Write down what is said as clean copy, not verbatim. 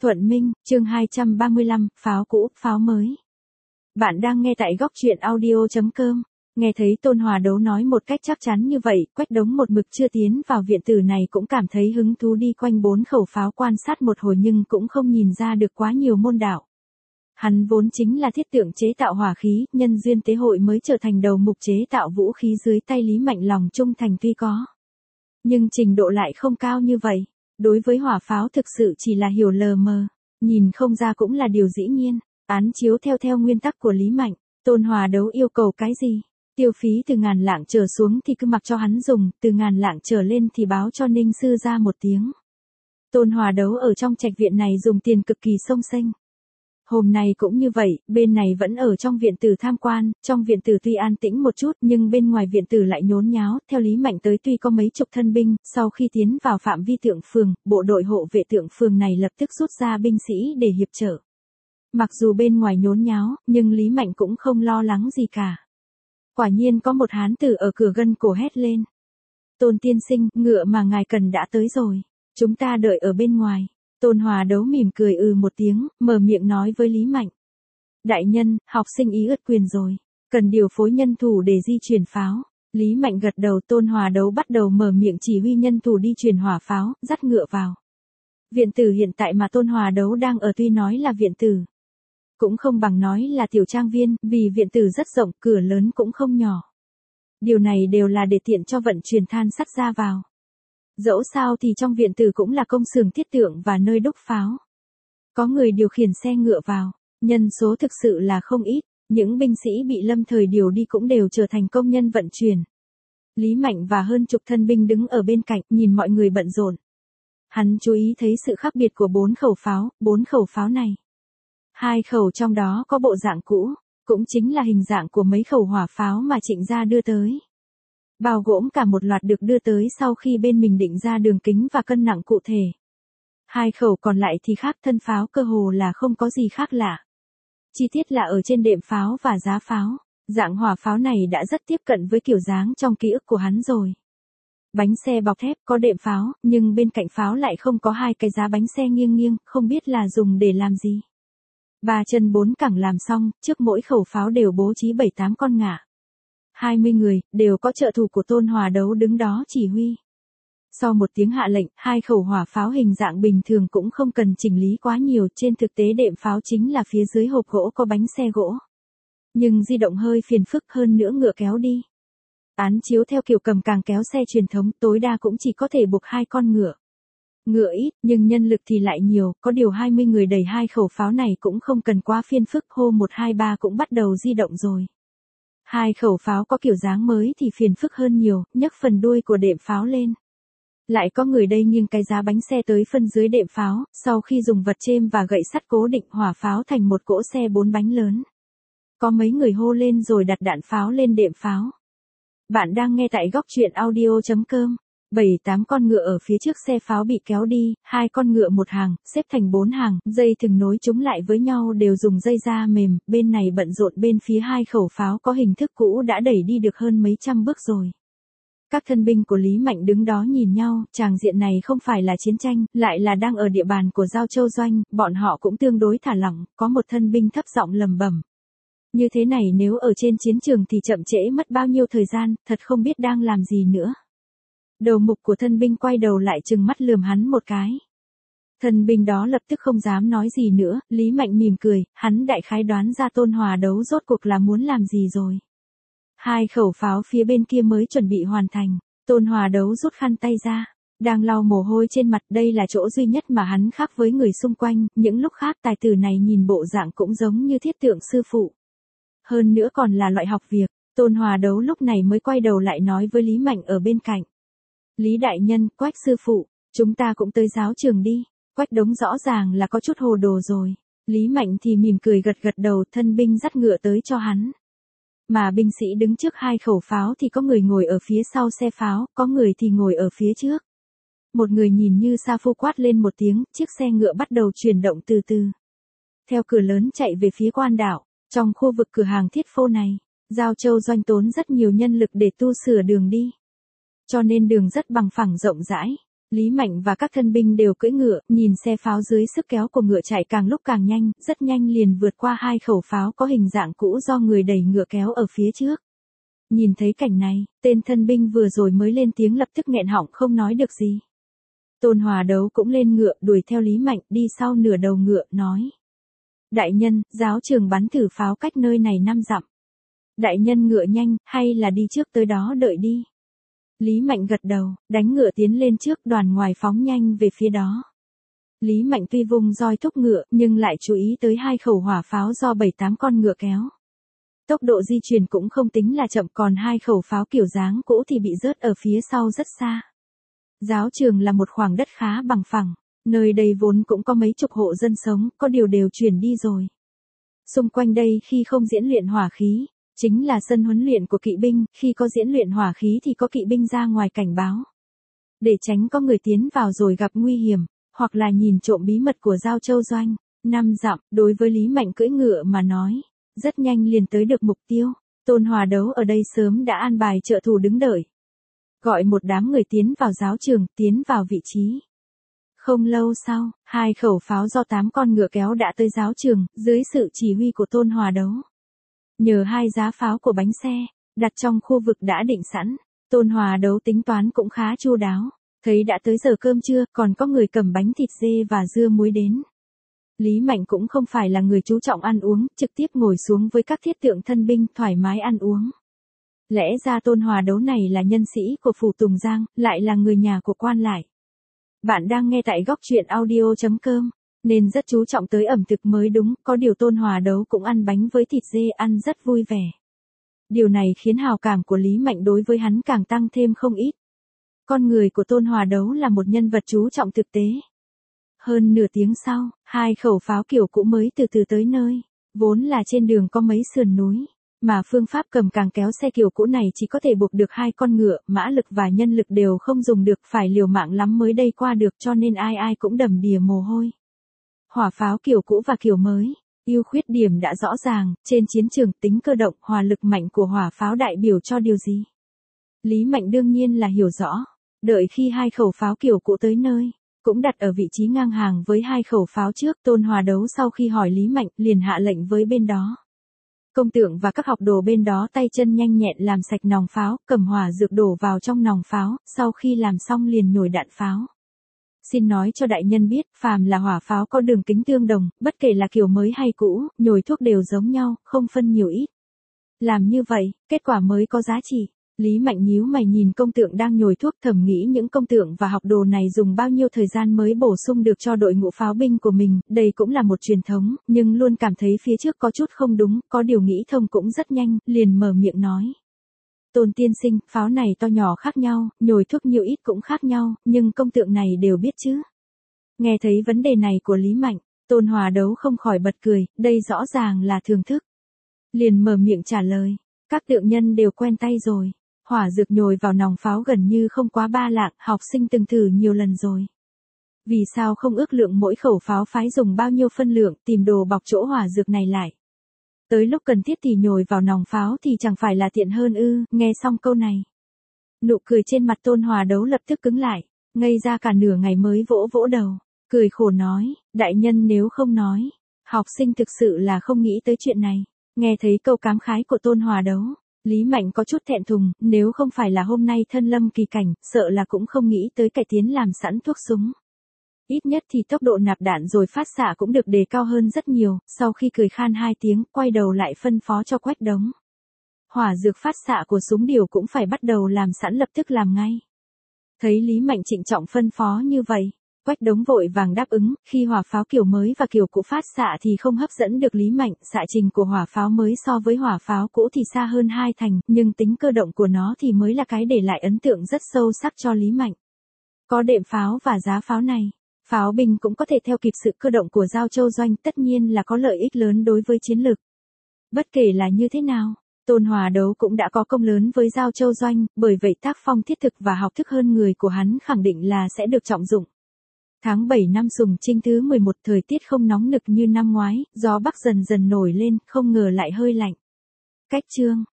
Thuận Minh, chương 235, pháo cũ, pháo mới. Bạn đang nghe tại góc truyện audio.com. Nghe thấy Tôn Hòa Đấu nói một cách chắc chắn như vậy, Quách Đống một mực chưa tiến vào viện tử này cũng cảm thấy hứng thú đi quanh 4 khẩu pháo quan sát một hồi nhưng cũng không nhìn ra được quá nhiều môn đạo. Hắn vốn chính là thiết tượng chế tạo hỏa khí, nhân duyên tế hội mới trở thành đầu mục chế tạo vũ khí dưới tay Lý Mạnh lòng trung thành tuy có. Nhưng trình độ lại không cao như vậy. Đối với hỏa pháo thực sự chỉ là hiểu lờ mờ, nhìn không ra cũng là điều dĩ nhiên, án chiếu theo nguyên tắc của Lý Mạnh, Tôn Hòa Đấu yêu cầu cái gì, tiêu phí từ 1000 lạng trở xuống thì cứ mặc cho hắn dùng, từ 1000 lạng trở lên thì báo cho Ninh sư ra một tiếng. Tôn Hòa Đấu ở trong trạch viện này dùng tiền cực kỳ xông xênh. Hôm nay cũng như vậy, bên này vẫn ở trong viện tử tham quan, trong viện tử tuy an tĩnh một chút nhưng bên ngoài viện tử lại nhốn nháo, theo Lý Mạnh tới tuy có mấy chục thân binh, sau khi tiến vào phạm vi tượng phường, bộ đội hộ vệ tượng phường này lập tức rút ra binh sĩ để hiệp trợ. Mặc dù bên ngoài nhốn nháo, nhưng Lý Mạnh cũng không lo lắng gì cả. Quả nhiên có một hán tử ở cửa gân cổ hét lên. Tôn tiên sinh, ngựa mà ngài cần đã tới rồi, chúng ta đợi ở bên ngoài. Tôn Hòa Đấu mỉm cười một tiếng, mở miệng nói với Lý Mạnh. Đại nhân, học sinh ý ướt quyền rồi, cần điều phối nhân thủ để di chuyển pháo. Lý Mạnh gật đầu. Tôn Hòa Đấu bắt đầu mở miệng chỉ huy nhân thủ đi chuyển hỏa pháo, dắt ngựa vào. Viện tử hiện tại mà Tôn Hòa Đấu đang ở tuy nói là viện tử, cũng không bằng nói là tiểu trang viên, vì viện tử rất rộng, cửa lớn cũng không nhỏ. Điều này đều là để tiện cho vận chuyển than sắt ra vào. Dẫu sao thì trong viện tử cũng là công xưởng thiết tượng và nơi đúc pháo. Có người điều khiển xe ngựa vào, nhân số thực sự là không ít, những binh sĩ bị lâm thời điều đi cũng đều trở thành công nhân vận chuyển. Lý Mạnh và hơn chục thân binh đứng ở bên cạnh nhìn mọi người bận rộn. Hắn chú ý thấy sự khác biệt của 4 khẩu pháo này. 2 khẩu trong đó có bộ dạng cũ, cũng chính là hình dạng của mấy khẩu hỏa pháo mà Trịnh gia đưa tới. Bao gồm cả một loạt được đưa tới sau khi bên mình định ra đường kính và cân nặng cụ thể. 2 khẩu còn lại thì khác, thân pháo cơ hồ là không có gì khác lạ. Chi tiết là ở trên đệm pháo và giá pháo, dạng hỏa pháo này đã rất tiếp cận với kiểu dáng trong ký ức của hắn rồi. Bánh xe bọc thép có đệm pháo, nhưng bên cạnh pháo lại không có 2 cái giá bánh xe nghiêng, không biết là dùng để làm gì. 3 chân 4 cẳng làm xong, trước mỗi khẩu pháo đều bố trí 7-8 con ngả. 20 người, đều có trợ thủ của Tôn Hòa Đấu đứng đó chỉ huy. Sau một tiếng hạ lệnh, 2 khẩu hỏa pháo hình dạng bình thường cũng không cần chỉnh lý quá nhiều, trên thực tế đệm pháo chính là phía dưới hộp gỗ có bánh xe gỗ. Nhưng di động hơi phiền phức hơn nữa ngựa kéo đi. Án chiếu theo kiểu cầm càng kéo xe truyền thống, tối đa cũng chỉ có thể buộc 2 con ngựa. Ngựa ít, nhưng nhân lực thì lại nhiều, có điều 20 người đẩy 2 khẩu pháo này cũng không cần quá phiền phức, hô 1 2 3 cũng bắt đầu di động rồi. 2 khẩu pháo có kiểu dáng mới thì phiền phức hơn nhiều, nhấc phần đuôi của đệm pháo lên. Lại có người đây nghiêng cái giá bánh xe tới phân dưới đệm pháo, sau khi dùng vật chêm và gậy sắt cố định hỏa pháo thành một cỗ xe 4 bánh lớn. Có mấy người hô lên rồi đặt đạn pháo lên đệm pháo. Bạn đang nghe tại góc truyện audio.com. 7-8 con ngựa ở phía trước xe pháo bị kéo đi, 2 con ngựa một hàng, xếp thành 4 hàng, dây thừng nối chúng lại với nhau đều dùng dây da mềm, bên này bận rộn, bên phía 2 khẩu pháo có hình thức cũ đã đẩy đi được hơn mấy trăm bước rồi. Các thân binh của Lý Mạnh đứng đó nhìn nhau, tràng diện này không phải là chiến tranh, lại là đang ở địa bàn của Giao Châu Doanh, bọn họ cũng tương đối thả lỏng, có một thân binh thấp giọng lầm bẩm. Như thế này nếu ở trên chiến trường thì chậm trễ mất bao nhiêu thời gian, thật không biết đang làm gì nữa. Đầu mục của thân binh quay đầu lại trừng mắt lườm hắn một cái. Thân binh đó lập tức không dám nói gì nữa, Lý Mạnh mỉm cười, hắn đại khái đoán ra Tôn Hòa Đấu rốt cuộc là muốn làm gì rồi. 2 khẩu pháo phía bên kia mới chuẩn bị hoàn thành, Tôn Hòa Đấu rút khăn tay ra, đang lau mồ hôi trên mặt, đây là chỗ duy nhất mà hắn khác với người xung quanh, những lúc khác tài tử này nhìn bộ dạng cũng giống như thiết tượng sư phụ. Hơn nữa còn là loại học việc, Tôn Hòa Đấu lúc này mới quay đầu lại nói với Lý Mạnh ở bên cạnh. Lý đại nhân, Quách sư phụ, chúng ta cũng tới giáo trường đi. Quách Đống rõ ràng là có chút hồ đồ rồi. Lý Mạnh thì mỉm cười gật đầu, thân binh dắt ngựa tới cho hắn. Mà binh sĩ đứng trước 2 khẩu pháo thì có người ngồi ở phía sau xe pháo, có người thì ngồi ở phía trước. Một người nhìn như sa phu quát lên một tiếng, chiếc xe ngựa bắt đầu chuyển động từ từ. Theo cửa lớn chạy về phía quan đảo, trong khu vực cửa hàng thiết phô này, Giao Châu Doanh tốn rất nhiều nhân lực để tu sửa đường đi. Cho nên đường rất bằng phẳng rộng rãi. Lý Mạnh và các thân binh đều cưỡi ngựa, nhìn xe pháo dưới sức kéo của ngựa chạy càng lúc càng nhanh, rất nhanh liền vượt qua 2 khẩu pháo có hình dạng cũ do người đẩy ngựa kéo ở phía trước. Nhìn thấy cảnh này, tên thân binh vừa rồi mới lên tiếng lập tức nghẹn họng không nói được gì. Tôn Hòa Đấu cũng lên ngựa đuổi theo Lý Mạnh đi sau nửa đầu ngựa, nói. Đại nhân, giáo trường bắn thử pháo cách nơi này 5 dặm. Đại nhân ngựa nhanh, hay là đi trước tới đó đợi đi. Lý Mạnh gật đầu, đánh ngựa tiến lên trước, đoàn ngoài phóng nhanh về phía đó. Lý Mạnh tuy vung roi thúc ngựa, nhưng lại chú ý tới 2 khẩu hỏa pháo do 7-8 con ngựa kéo. Tốc độ di chuyển cũng không tính là chậm, còn 2 khẩu pháo kiểu dáng cũ thì bị rớt ở phía sau rất xa. Giáo trường là một khoảng đất khá bằng phẳng, nơi đây vốn cũng có mấy chục hộ dân sống, có điều đều chuyển đi rồi. Xung quanh đây khi không diễn luyện hỏa khí, chính là sân huấn luyện của kỵ binh, khi có diễn luyện hỏa khí thì có kỵ binh ra ngoài cảnh báo. Để tránh có người tiến vào rồi gặp nguy hiểm, hoặc là nhìn trộm bí mật của Giao Châu Doanh. 5 dặm, đối với Lý Mạnh cưỡi ngựa mà nói, rất nhanh liền tới được mục tiêu. Tôn Hòa Đấu ở đây sớm đã an bài trợ thủ đứng đợi. Gọi một đám người tiến vào giáo trường, tiến vào vị trí. Không lâu sau, 2 khẩu pháo do 8 con ngựa kéo đã tới giáo trường, dưới sự chỉ huy của Tôn Hòa Đấu. Nhờ 2 giá pháo của bánh xe, đặt trong khu vực đã định sẵn, Tôn Hòa Đấu tính toán cũng khá chu đáo. Thấy đã tới giờ cơm trưa, còn có người cầm bánh thịt dê và dưa muối đến. Lý Mạnh cũng không phải là người chú trọng ăn uống, trực tiếp ngồi xuống với các thiết tượng thân binh thoải mái ăn uống. Lẽ ra Tôn Hòa Đấu này là nhân sĩ của phủ Tùng Giang, lại là người nhà của quan lại. Bạn đang nghe tại góc truyện audio.com, nên rất chú trọng tới ẩm thực mới đúng, có điều Tôn Hòa Đấu cũng ăn bánh với thịt dê ăn rất vui vẻ. Điều này khiến hào cảm của Lý Mạnh đối với hắn càng tăng thêm không ít. Con người của Tôn Hòa Đấu là một nhân vật chú trọng thực tế. Hơn nửa tiếng sau, 2 khẩu pháo kiểu cũ mới từ từ tới nơi, vốn là trên đường có mấy sườn núi, mà phương pháp cầm càng kéo xe kiểu cũ này chỉ có thể buộc được 2 con ngựa, mã lực và nhân lực đều không dùng được, phải liều mạng lắm mới đây qua được, cho nên ai ai cũng đầm đìa mồ hôi. Hỏa pháo kiểu cũ và kiểu mới, ưu khuyết điểm đã rõ ràng, trên chiến trường tính cơ động, hỏa lực mạnh của hỏa pháo đại biểu cho điều gì? Lý Mạnh đương nhiên là hiểu rõ, đợi khi 2 khẩu pháo kiểu cũ tới nơi, cũng đặt ở vị trí ngang hàng với 2 khẩu pháo trước. Tôn Hòa Đấu sau khi hỏi Lý Mạnh liền hạ lệnh với bên đó. Công tượng và các học đồ bên đó tay chân nhanh nhẹn làm sạch nòng pháo, cầm hỏa dược đổ vào trong nòng pháo, sau khi làm xong liền nhồi đạn pháo. Xin nói cho đại nhân biết, phàm là hỏa pháo có đường kính tương đồng, bất kể là kiểu mới hay cũ, nhồi thuốc đều giống nhau, không phân nhiều ít. Làm như vậy, kết quả mới có giá trị. Lý Mạnh nhíu mày nhìn công tượng đang nhồi thuốc, thầm nghĩ những công tượng và học đồ này dùng bao nhiêu thời gian mới bổ sung được cho đội ngũ pháo binh của mình, đây cũng là một truyền thống, nhưng luôn cảm thấy phía trước có chút không đúng, có điều nghĩ thông cũng rất nhanh, liền mở miệng nói. Tôn tiên sinh, pháo này to nhỏ khác nhau, nhồi thuốc nhiều ít cũng khác nhau, nhưng công tượng này đều biết chứ. Nghe thấy vấn đề này của Lý Mạnh, Tôn Hòa Đấu không khỏi bật cười, đây rõ ràng là thưởng thức. Liền mở miệng trả lời, các tượng nhân đều quen tay rồi. Hỏa dược nhồi vào nòng pháo gần như không quá 3 lạng, học sinh từng thử nhiều lần rồi. Vì sao không ước lượng mỗi khẩu pháo phái dùng bao nhiêu phân lượng, tìm đồ bọc chỗ hỏa dược này lại. Tới lúc cần thiết thì nhồi vào nòng pháo thì chẳng phải là tiện hơn ư? Nghe xong câu này, nụ cười trên mặt Tôn Hòa Đấu lập tức cứng lại, ngây ra cả nửa ngày mới vỗ vỗ đầu, cười khổ nói, đại nhân nếu không nói, học sinh thực sự là không nghĩ tới chuyện này. Nghe thấy câu cảm khái của Tôn Hòa Đấu, Lý Mạnh có chút thẹn thùng, nếu không phải là hôm nay thân lâm kỳ cảnh, sợ là cũng không nghĩ tới cải tiến làm sẵn thuốc súng. Ít nhất thì tốc độ nạp đạn rồi phát xạ cũng được đề cao hơn rất nhiều, sau khi cười khan 2 tiếng, quay đầu lại phân phó cho Quách Đống. Hỏa dược phát xạ của súng điều cũng phải bắt đầu làm sẵn, lập tức làm ngay. Thấy Lý Mạnh trịnh trọng phân phó như vậy, Quách Đống vội vàng đáp ứng, khi hỏa pháo kiểu mới và kiểu cũ phát xạ thì không hấp dẫn được Lý Mạnh, xạ trình của hỏa pháo mới so với hỏa pháo cũ thì xa hơn 2 thành, nhưng tính cơ động của nó thì mới là cái để lại ấn tượng rất sâu sắc cho Lý Mạnh. Có đệm pháo và giá pháo này, pháo binh cũng có thể theo kịp sự cơ động của Giao Châu Doanh, tất nhiên là có lợi ích lớn đối với chiến lược. Bất kể là như thế nào, Tôn Hòa Đấu cũng đã có công lớn với Giao Châu Doanh, bởi vậy tác phong thiết thực và học thức hơn người của hắn khẳng định là sẽ được trọng dụng. Tháng 7 năm Sùng Trinh thứ 11, thời tiết không nóng nực như năm ngoái, gió bắc dần dần nổi lên, không ngờ lại hơi lạnh. Cách chương